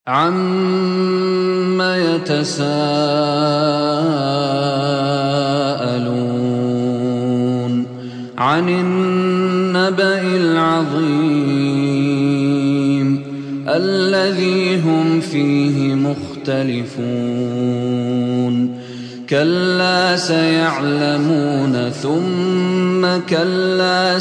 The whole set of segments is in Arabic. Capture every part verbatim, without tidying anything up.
عَمَّ يَتَسَاءَلُونَ عَنِ النَّبَإِ الْعَظِيمِ الَّذِي هُمْ فِيهِ مُخْتَلِفُونَ كَلَّا سَيَعْلَمُونَ ثُمَّ كَلَّا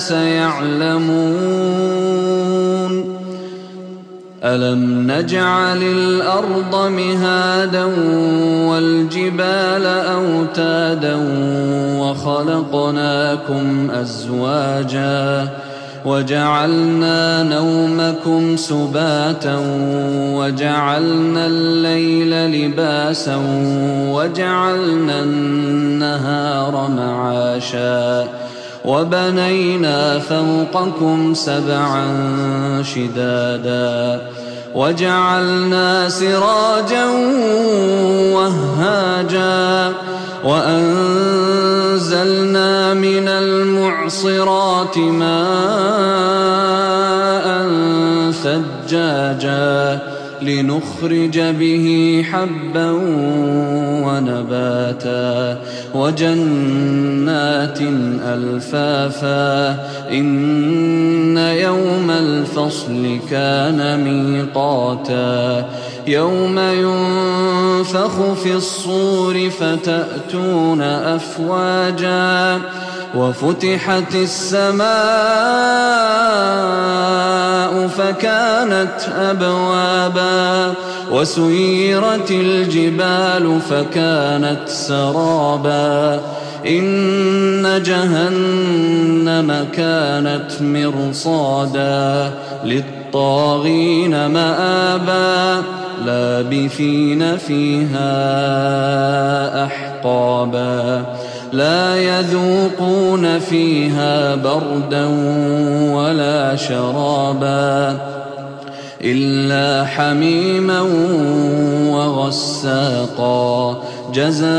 سَيَعْلَمُونَ أَلَمْ نَجْعَلِ الْأَرْضَ مِهَادًا وَالْجِبَالَ أَوْتَادًا وَخَلَقْنَاكُمْ أَزْوَاجًا وَجَعَلْنَا نَوْمَكُمْ سُبَاتًا وَجَعَلْنَا اللَّيْلَ لِبَاسًا وَجَعَلْنَا النَّهَارَ مَعَاشًا وَبَنَيْنَا فَوْقَكُمْ سَبْعًا شِدَادًا وَجَعَلْنَا سِرَاجًا وَهَّاجًا وَأَنزَلْنَا مِنَ الْمُعْصِرَاتِ مَاءً ثَجَّاجًا لِنُخْرِجَ بِهِ حَبًّا وَنَبَاتًا وَجَنَّاتٍ أَلْفَافًا إِنَّ يَوْمَ الْفَصْلِ كَانَ مِيقَاتًا يَوْمَ يُنفَخُ فِي الصُّورِ فَتَأْتُونَ أَفْوَاجًا وَفُتِحَتِ السَّمَاءُ فَكَانَتْ أَبْوَابًا وَسُيِّرَتِ الْجِبَالُ فَكَانَتْ سَرَابًا إِنَّ جَهَنَّمَ كَانَتْ مِرْصَادًا لِلطَّاغِينَ مَآبًا لَابِثِينَ فِيهَا أَحْقَابًا لَا يَذُوقُونَ فِيهَا بَرْدًا وَلَا شَرَابًا إِلَّا حَمِيمًا وَغَسَّاقًا جَزَاءً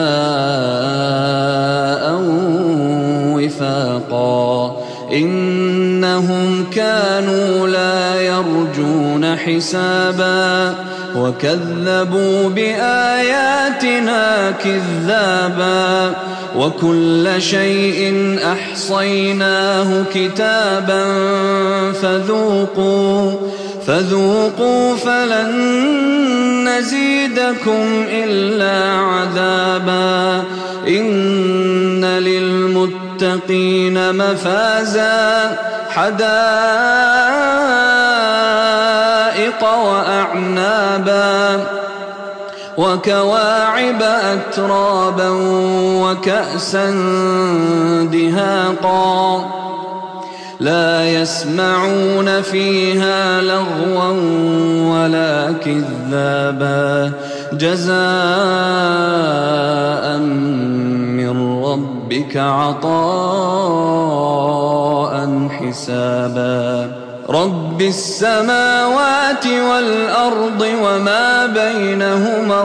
وِفَاقًا إِنَّهُمْ كَانُوا لَا يَرْجُونَ حِسَابًا وَكَذَّبُوا بِآيَاتِنَا كِذَّابًا وَكُلَّ شَيْءٍ أَحْصَيْنَاهُ كِتَابًا فَذُوقُوا فَذُوقُوا فَلَن نَّزِيدَكُمْ إِلَّا عَذَابًا إِنَّ لِلْمُتَّقِينَ مَفَازًا حَدَائِقَ وَأَعْنَابًا وَكَوَاعِبَ أَتْرَابًا وَكَأْسًا دِهَاقًا لَا يَسْمَعُونَ فِيهَا لَغْوًا وَلَا كِذَّابًا جَزَاءً مِّن رَّبِّكَ عَطَاءً حِسَابًا رَبِّ السَّمَاوَاتِ وَالْأَرْضِ وَمَا بَيْنَهُمَا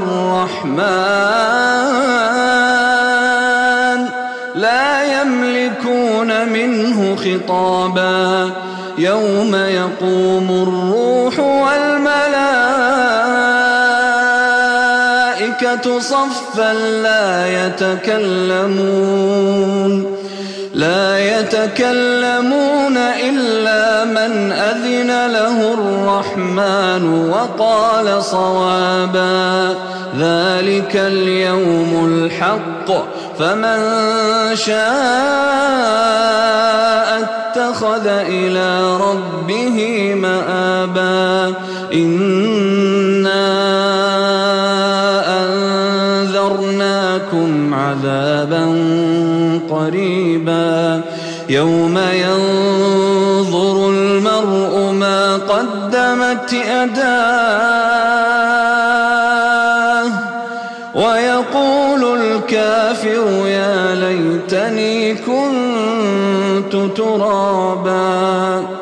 الرَّحْمَٰنُ لَا يَمْلِكُونَ مِنْهُ خِطَابًا يَوْمَ يَقُومُ الرُّوحُ وَالْمَلَائِكَةُ صَفًّا لَّا يَتَكَلَّمُونَ لا يتكلمون إلا من أذن له الرحمن وقال صوابا ذلك اليوم الحق فمن شاء اتخذ إلى ربه مآبا إنا أنذرناكم عذابا قريبا يوم ينظر المرء ما قدمت يداه ويقول الكافر يا ليتني كنت ترابا